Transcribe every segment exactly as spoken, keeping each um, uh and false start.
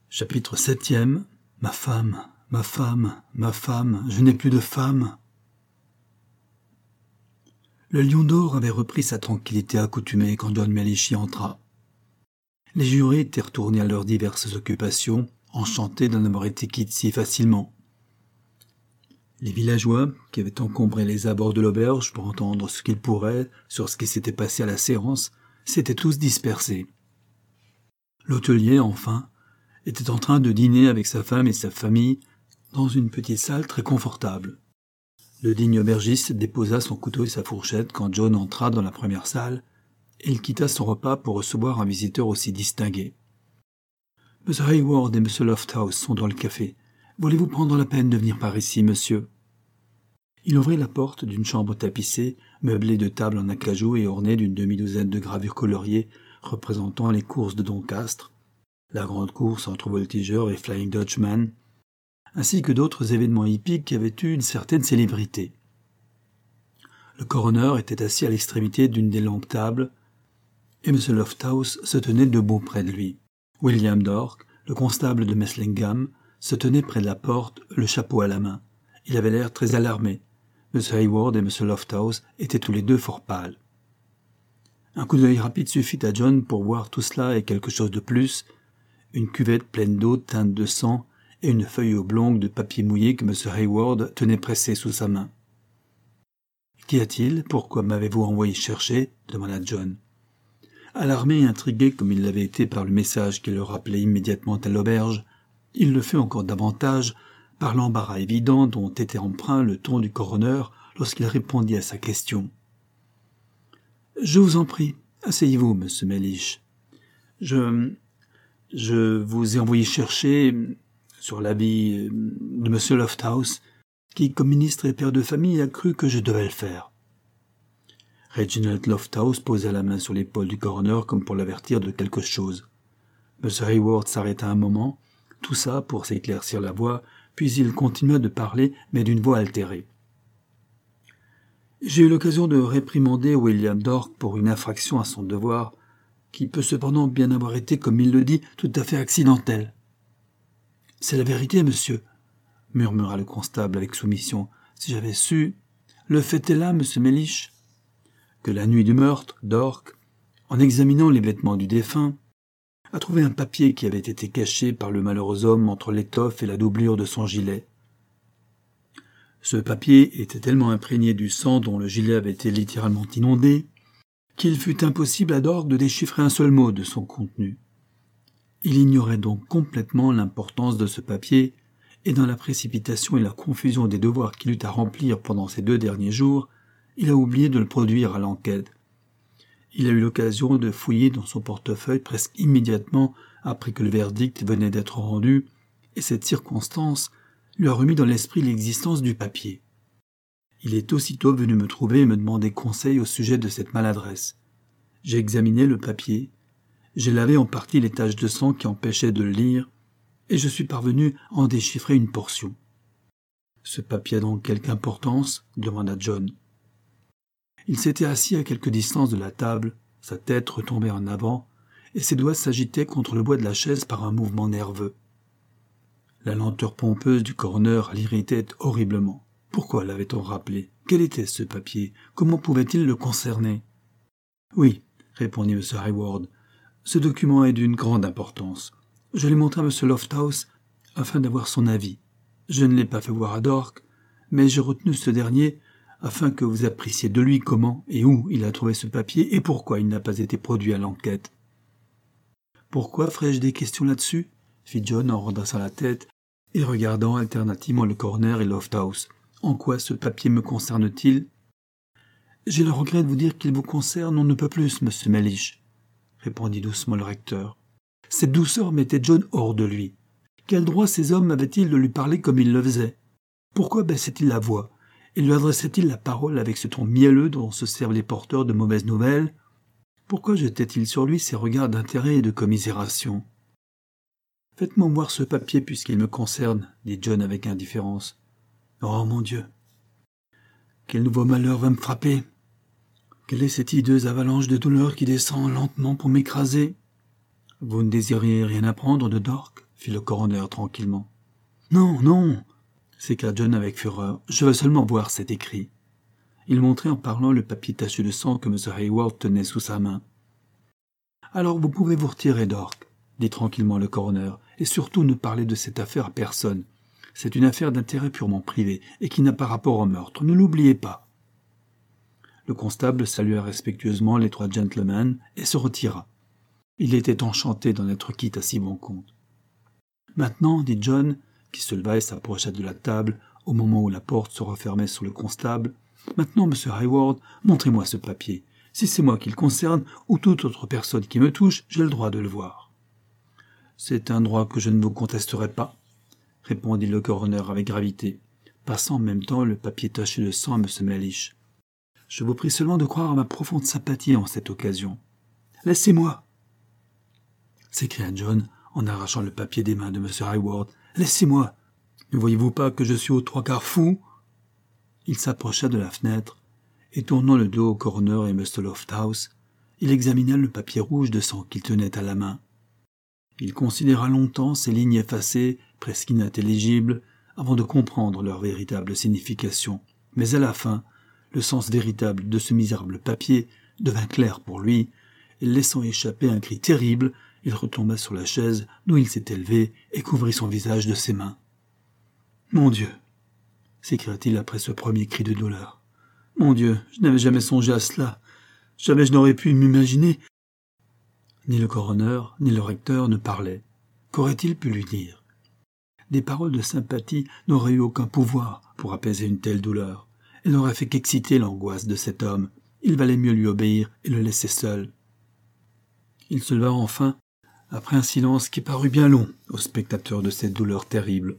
Chapitre septième. Ma femme, ma femme, ma femme, je n'ai plus de femme. Le Lion d'Or avait repris sa tranquillité accoutumée quand John Mellish y entra. Les jurés étaient retournés à leurs diverses occupations, enchantés d'en avoir été quittes si facilement. Les villageois, qui avaient encombré les abords de l'auberge pour entendre ce qu'ils pourraient sur ce qui s'était passé à la séance, s'étaient tous dispersés. L'hôtelier, enfin, était en train de dîner avec sa femme et sa famille dans une petite salle très confortable. Le digne aubergiste déposa son couteau et sa fourchette quand John entra dans la première salle, et il quitta son repas pour recevoir un visiteur aussi distingué. « Monsieur Hayward et Monsieur Lofthouse sont dans le café. Voulez-vous prendre la peine de venir par ici, monsieur ?» Il ouvrit la porte d'une chambre tapissée, meublée de tables en acajou et ornée d'une demi-douzaine de gravures coloriées représentant les courses de Doncaster, la grande course entre voltigeurs et Flying Dutchman, ainsi que d'autres événements hippiques qui avaient eu une certaine célébrité. Le coroner était assis à l'extrémité d'une des longues tables, et M. Lofthouse se tenait debout près de lui. William Dork, le constable de Meslingham, se tenait près de la porte, le chapeau à la main. Il avait l'air très alarmé. M. Hayward et M. Lofthouse étaient tous les deux fort pâles. Un coup d'œil rapide suffit à John pour voir tout cela et quelque chose de plus, une cuvette pleine d'eau teinte de sang et une feuille oblongue de papier mouillé que M. Hayward tenait pressée sous sa main. « Qu'y a-t-il ? Pourquoi m'avez-vous envoyé chercher ?» demanda John. Alarmé et intrigué comme il l'avait été par le message qui le rappelait immédiatement à l'auberge, il le fut encore davantage par l'embarras évident dont était empreint le ton du coroner lorsqu'il répondit à sa question. « Je vous en prie, asseyez-vous, monsieur Mellish. Je... je vous ai envoyé chercher, sur l'avis de monsieur Lofthouse, qui, comme ministre et père de famille, a cru que je devais le faire. » Reginald Lofthouse posa la main sur l'épaule du coroner comme pour l'avertir de quelque chose. M. Hayward s'arrêta un moment, toussa pour s'éclaircir la voix, puis il continua de parler, mais d'une voix altérée. « J'ai eu l'occasion de réprimander William Dork pour une infraction à son devoir, qui peut cependant bien avoir été, comme il le dit, tout à fait accidentelle. »« C'est la vérité, monsieur, » murmura le constable avec soumission. « Si j'avais su... »« Le fait est là, monsieur Mellish, que la nuit du meurtre, Dork, en examinant les vêtements du défunt, a trouvé un papier qui avait été caché par le malheureux homme entre l'étoffe et la doublure de son gilet. Ce papier était tellement imprégné du sang dont le gilet avait été littéralement inondé, qu'il fut impossible à Dork de déchiffrer un seul mot de son contenu. Il ignorait donc complètement l'importance de ce papier, et dans la précipitation et la confusion des devoirs qu'il eut à remplir pendant ces deux derniers jours, il a oublié de le produire à l'enquête. Il a eu l'occasion de fouiller dans son portefeuille presque immédiatement après que le verdict venait d'être rendu, et cette circonstance lui a remis dans l'esprit l'existence du papier. Il est aussitôt venu me trouver et me demander conseil au sujet de cette maladresse. J'ai examiné le papier, j'ai lavé en partie les taches de sang qui empêchaient de le lire, et je suis parvenu à en déchiffrer une portion. « Ce papier a donc quelque importance ?» demanda John. Il s'était assis à quelque distance de la table, sa tête retombée en avant, et ses doigts s'agitaient contre le bois de la chaise par un mouvement nerveux. La lenteur pompeuse du coroner l'irritait horriblement. Pourquoi l'avait-on rappelé? Quel était ce papier? Comment pouvait-il le concerner? « Oui, » répondit M. Hayward, « ce document est d'une grande importance. Je l'ai montré à M. Lofthouse afin d'avoir son avis. Je ne l'ai pas fait voir à Dork, mais j'ai retenu ce dernier afin que vous appréciez de lui comment et où il a trouvé ce papier et pourquoi il n'a pas été produit à l'enquête. »« Pourquoi ferais-je des questions là-dessus ?» fit John en redressant la tête et regardant alternativement le coroner et Lofthouse. « En quoi ce papier me concerne-t-il ?»« J'ai le regret de vous dire qu'il vous concerne, on ne peut plus, monsieur Mellish, » répondit doucement le recteur. Cette douceur mettait John hors de lui. Quel droit ces hommes avaient-ils de lui parler comme ils le faisaient? Pourquoi baissait-il la voix et lui adressait-il la parole avec ce ton mielleux dont se servent les porteurs de mauvaises nouvelles? Pourquoi jetait-il sur lui ces regards d'intérêt et de commisération? « Faites-moi voir ce papier puisqu'il me concerne, » dit John avec indifférence. « Oh mon Dieu! Quel nouveau malheur va me frapper? Quelle est cette hideuse avalanche de douleur qui descend lentement pour m'écraser? » « Vous ne désiriez rien apprendre de Dork ?» fit le coroner tranquillement. « Non, non !» s'écria John avec fureur. « Je veux seulement voir cet écrit. » Il montrait en parlant le papier taché de sang que M. Hayward tenait sous sa main. « Alors vous pouvez vous retirer, Dork, » dit tranquillement le coroner, « et surtout ne parlez de cette affaire à personne. C'est une affaire d'intérêt purement privé et qui n'a pas rapport au meurtre. Ne l'oubliez pas. » Le constable salua respectueusement les trois gentlemen et se retira. Il était enchanté d'en être quitte à si bon compte. « Maintenant, » dit John, qui se leva et s'approcha de la table au moment où la porte se refermait sur le constable, « Maintenant, monsieur Hayward, montrez-moi ce papier. Si c'est moi qui le concerne ou toute autre personne qui me touche, j'ai le droit de le voir. »« C'est un droit que je ne vous contesterai pas, » répondit le coroner avec gravité, passant en même temps le papier taché de sang à M. Mellish. « Je vous prie seulement de croire à ma profonde sympathie en cette occasion. »« Laissez-moi !» s'écria John en arrachant le papier des mains de M. Hayward. « Laissez-moi ! Ne voyez-vous pas que je suis aux trois quarts fou ?» Il s'approcha de la fenêtre, et tournant le dos au coroner et M. Lofthouse, il examina le papier rouge de sang qu'il tenait à la main. Il considéra longtemps ces lignes effacées, presque inintelligibles, avant de comprendre leur véritable signification. Mais à la fin, le sens véritable de ce misérable papier devint clair pour lui, et laissant échapper un cri terrible, il retomba sur la chaise d'où il s'était levé et couvrit son visage de ses mains. « Mon Dieu !» s'écria-t-il après ce premier cri de douleur. « Mon Dieu, je n'avais jamais songé à cela. Jamais je n'aurais pu m'imaginer. » Ni le coroner, ni le recteur ne parlaient. Qu'aurait-il pu lui dire? Des paroles de sympathie n'auraient eu aucun pouvoir pour apaiser une telle douleur. Elles n'auraient fait qu'exciter l'angoisse de cet homme. Il valait mieux lui obéir et le laisser seul. Il se leva enfin, après un silence qui parut bien long aux spectateurs de cette douleur terrible.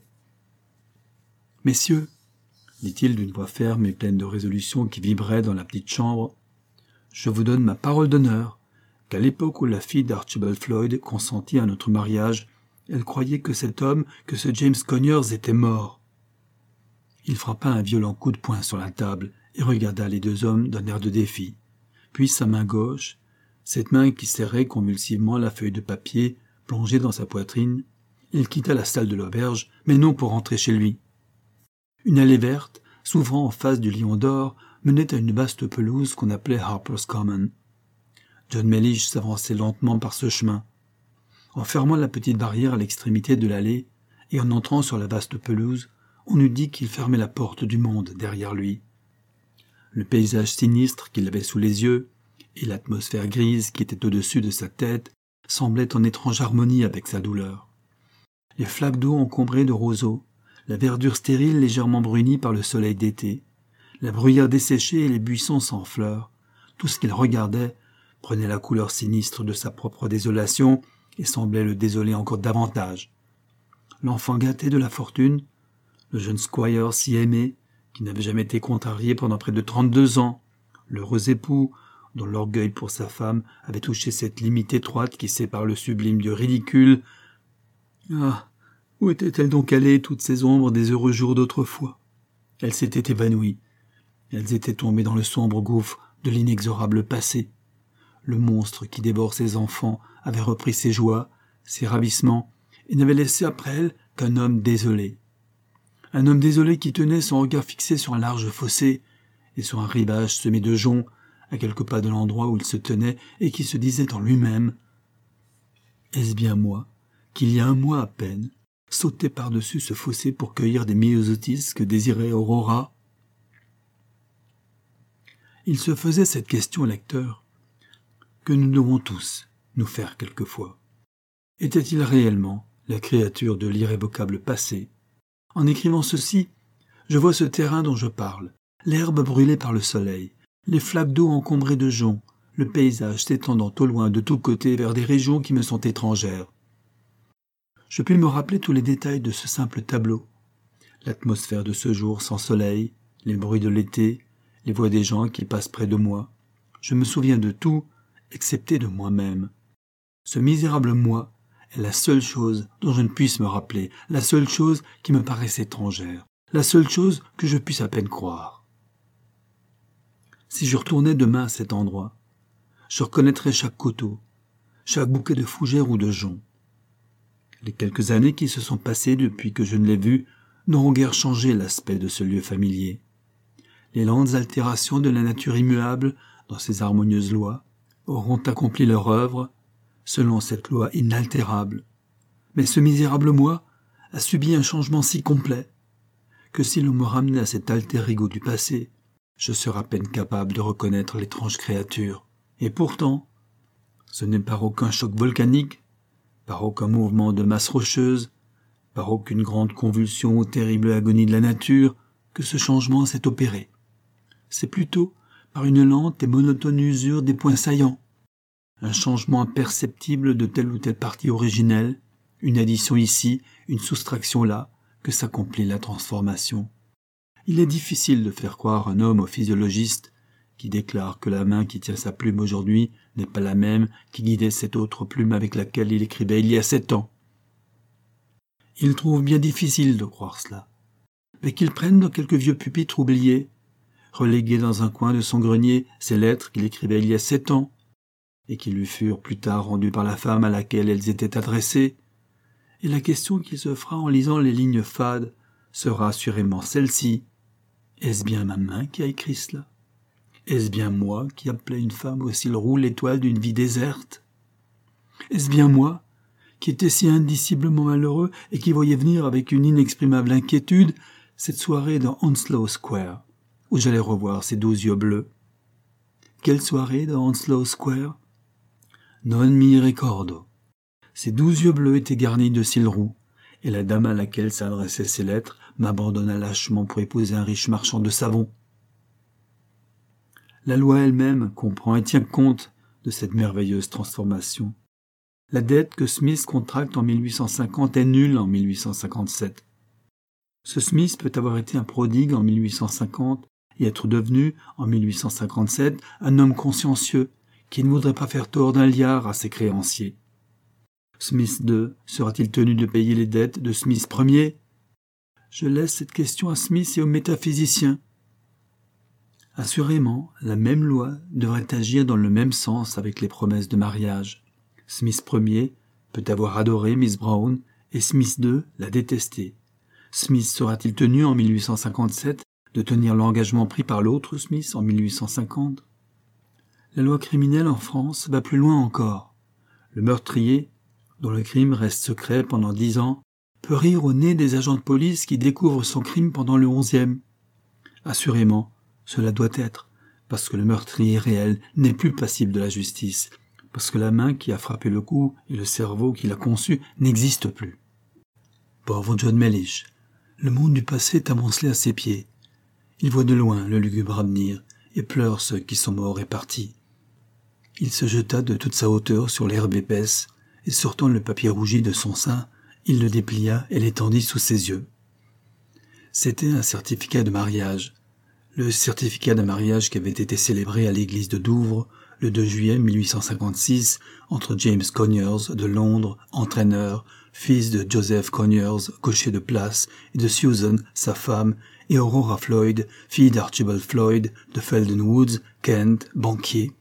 « Messieurs, » dit-il d'une voix ferme et pleine de résolution qui vibrait dans la petite chambre, « je vous donne ma parole d'honneur qu'à l'époque où la fille d'Archibald Floyd consentit à notre mariage, elle croyait que cet homme, que ce James Conyers était mort. » Il frappa un violent coup de poing sur la table et regarda les deux hommes d'un air de défi. Puis sa main gauche, cette main qui serrait convulsivement la feuille de papier plongée dans sa poitrine, il quitta la salle de l'auberge, mais non pour rentrer chez lui. Une allée verte, s'ouvrant en face du Lion d'Or, menait à une vaste pelouse qu'on appelait Harper's Common. John Mellish s'avançait lentement par ce chemin. En fermant la petite barrière à l'extrémité de l'allée et en entrant sur la vaste pelouse, on eût dit qu'il fermait la porte du monde derrière lui. Le paysage sinistre qu'il avait sous les yeux et l'atmosphère grise qui était au-dessus de sa tête semblaient en étrange harmonie avec sa douleur. Les flaques d'eau encombrées de roseaux, la verdure stérile légèrement brunie par le soleil d'été, la bruyère desséchée et les buissons sans fleurs, tout ce qu'il regardait prenait la couleur sinistre de sa propre désolation et semblait le désoler encore davantage. L'enfant gâté de la fortune, le jeune squire si aimé, qui n'avait jamais été contrarié pendant près de trente-deux ans, l'heureux époux, dont l'orgueil pour sa femme avait touché cette limite étroite qui sépare le sublime du ridicule. Ah, où étaient-elles donc allées, toutes ces ombres des heureux jours d'autrefois? Elles s'étaient évanouies. Elles étaient tombées dans le sombre gouffre de l'inexorable passé. Le monstre qui dévore ses enfants avait repris ses joies, ses ravissements, et n'avait laissé après elle qu'un homme désolé. Un homme désolé qui tenait son regard fixé sur un large fossé et sur un rivage semé de joncs, à quelques pas de l'endroit où il se tenait, et qui se disait en lui-même « Est-ce bien moi, qu'il y a un mois à peine, sautais par-dessus ce fossé pour cueillir des myosotis que désirait Aurora ?» Il se faisait cette question, lecteur, que nous devons tous nous faire quelquefois. Était-il réellement la créature de l'irrévocable passé? En écrivant ceci, je vois ce terrain dont je parle, l'herbe brûlée par le soleil, les flaques d'eau encombrées de joncs, le paysage s'étendant au loin de tous côtés vers des régions qui me sont étrangères. Je puis me rappeler tous les détails de ce simple tableau, l'atmosphère de ce jour sans soleil, les bruits de l'été, les voix des gens qui passent près de moi. Je me souviens de tout, excepté de moi-même. Ce misérable moi est la seule chose dont je ne puisse me rappeler, la seule chose qui me paraisse étrangère, la seule chose que je puisse à peine croire. Si je retournais demain à cet endroit, je reconnaîtrais chaque coteau, chaque bouquet de fougères ou de joncs. Les quelques années qui se sont passées depuis que je ne l'ai vu n'auront guère changé l'aspect de ce lieu familier. Les lentes altérations de la nature immuable, dans ses harmonieuses lois, auront accompli leur œuvre, selon cette loi inaltérable. Mais ce misérable moi a subi un changement si complet, que si l'on me ramenait à cet alter ego du passé, je serais à peine capable de reconnaître l'étrange créature. Et pourtant, ce n'est par aucun choc volcanique, par aucun mouvement de masse rocheuse, par aucune grande convulsion ou terrible agonie de la nature, que ce changement s'est opéré. C'est plutôt par une lente et monotone usure des points saillants, un changement imperceptible de telle ou telle partie originelle, une addition ici, une soustraction là, que s'accomplit la transformation. Il est difficile de faire croire un homme au physiologiste qui déclare que la main qui tient sa plume aujourd'hui n'est pas la même qui guidait cette autre plume avec laquelle il écrivait il y a sept ans. Il trouve bien difficile de croire cela, mais qu'il prenne dans quelques vieux pupitres oubliés, relégués dans un coin de son grenier, ces lettres qu'il écrivait il y a sept ans, et qui lui furent plus tard rendues par la femme à laquelle elles étaient adressées, et la question qu'il se fera en lisant les lignes fades sera assurément celle-ci. Est-ce bien ma main qui a écrit cela? Est-ce bien moi qui appelais une femme au cil roux l'étoile d'une vie déserte? Est-ce bien moi qui étais si indiciblement malheureux et qui voyais venir avec une inexprimable inquiétude cette soirée dans Onslow Square, où j'allais revoir ces douze yeux bleus? Quelle soirée dans Onslow Square? Non mi ricordo. Ces douze yeux bleus étaient garnis de cils roux, et la dame à laquelle s'adressaient ces lettres m'abandonna lâchement pour épouser un riche marchand de savon. La loi elle-même comprend et tient compte de cette merveilleuse transformation. La dette que Smith contracte en mille huit cent cinquante est nulle en mille huit cent cinquante-sept. Ce Smith peut avoir été un prodigue en mille huit cent cinquante et être devenu, en mille huit cent cinquante-sept, un homme consciencieux qui ne voudrait pas faire tort d'un liard à ses créanciers. Smith deux sera-t-il tenu de payer les dettes de Smith Ier? Je laisse cette question à Smith et aux métaphysiciens. Assurément, la même loi devrait agir dans le même sens avec les promesses de mariage. Smith Ier peut avoir adoré Miss Brown et Smith deux l'a détestée. Smith sera-t-il tenu en mille huit cent cinquante-sept de tenir l'engagement pris par l'autre Smith en mille huit cent cinquante? La loi criminelle en France va plus loin encore. Le meurtrier, dont le crime reste secret pendant dix ans, peut rire au nez des agents de police qui découvrent son crime pendant le onzième. Assurément, cela doit être, parce que le meurtrier réel n'est plus passible de la justice, parce que la main qui a frappé le coup et le cerveau qui l'a conçu n'existent plus. Pauvre John Mellish, le monde du passé est amoncelé à ses pieds. Il voit de loin le lugubre avenir et pleure ceux qui sont morts et partis. Il se jeta de toute sa hauteur sur l'herbe épaisse, et sortant le papier rougi de son sein, il le déplia et l'étendit sous ses yeux. C'était un certificat de mariage. Le certificat de mariage qui avait été célébré à l'église de Douvres le deux juillet mille huit cent cinquante-six entre James Conyers de Londres, entraîneur, fils de Joseph Conyers, cocher de place, et de Susan, sa femme, et Aurora Floyd, fille d'Archibald Floyd de Felden Woods, Kent, banquier.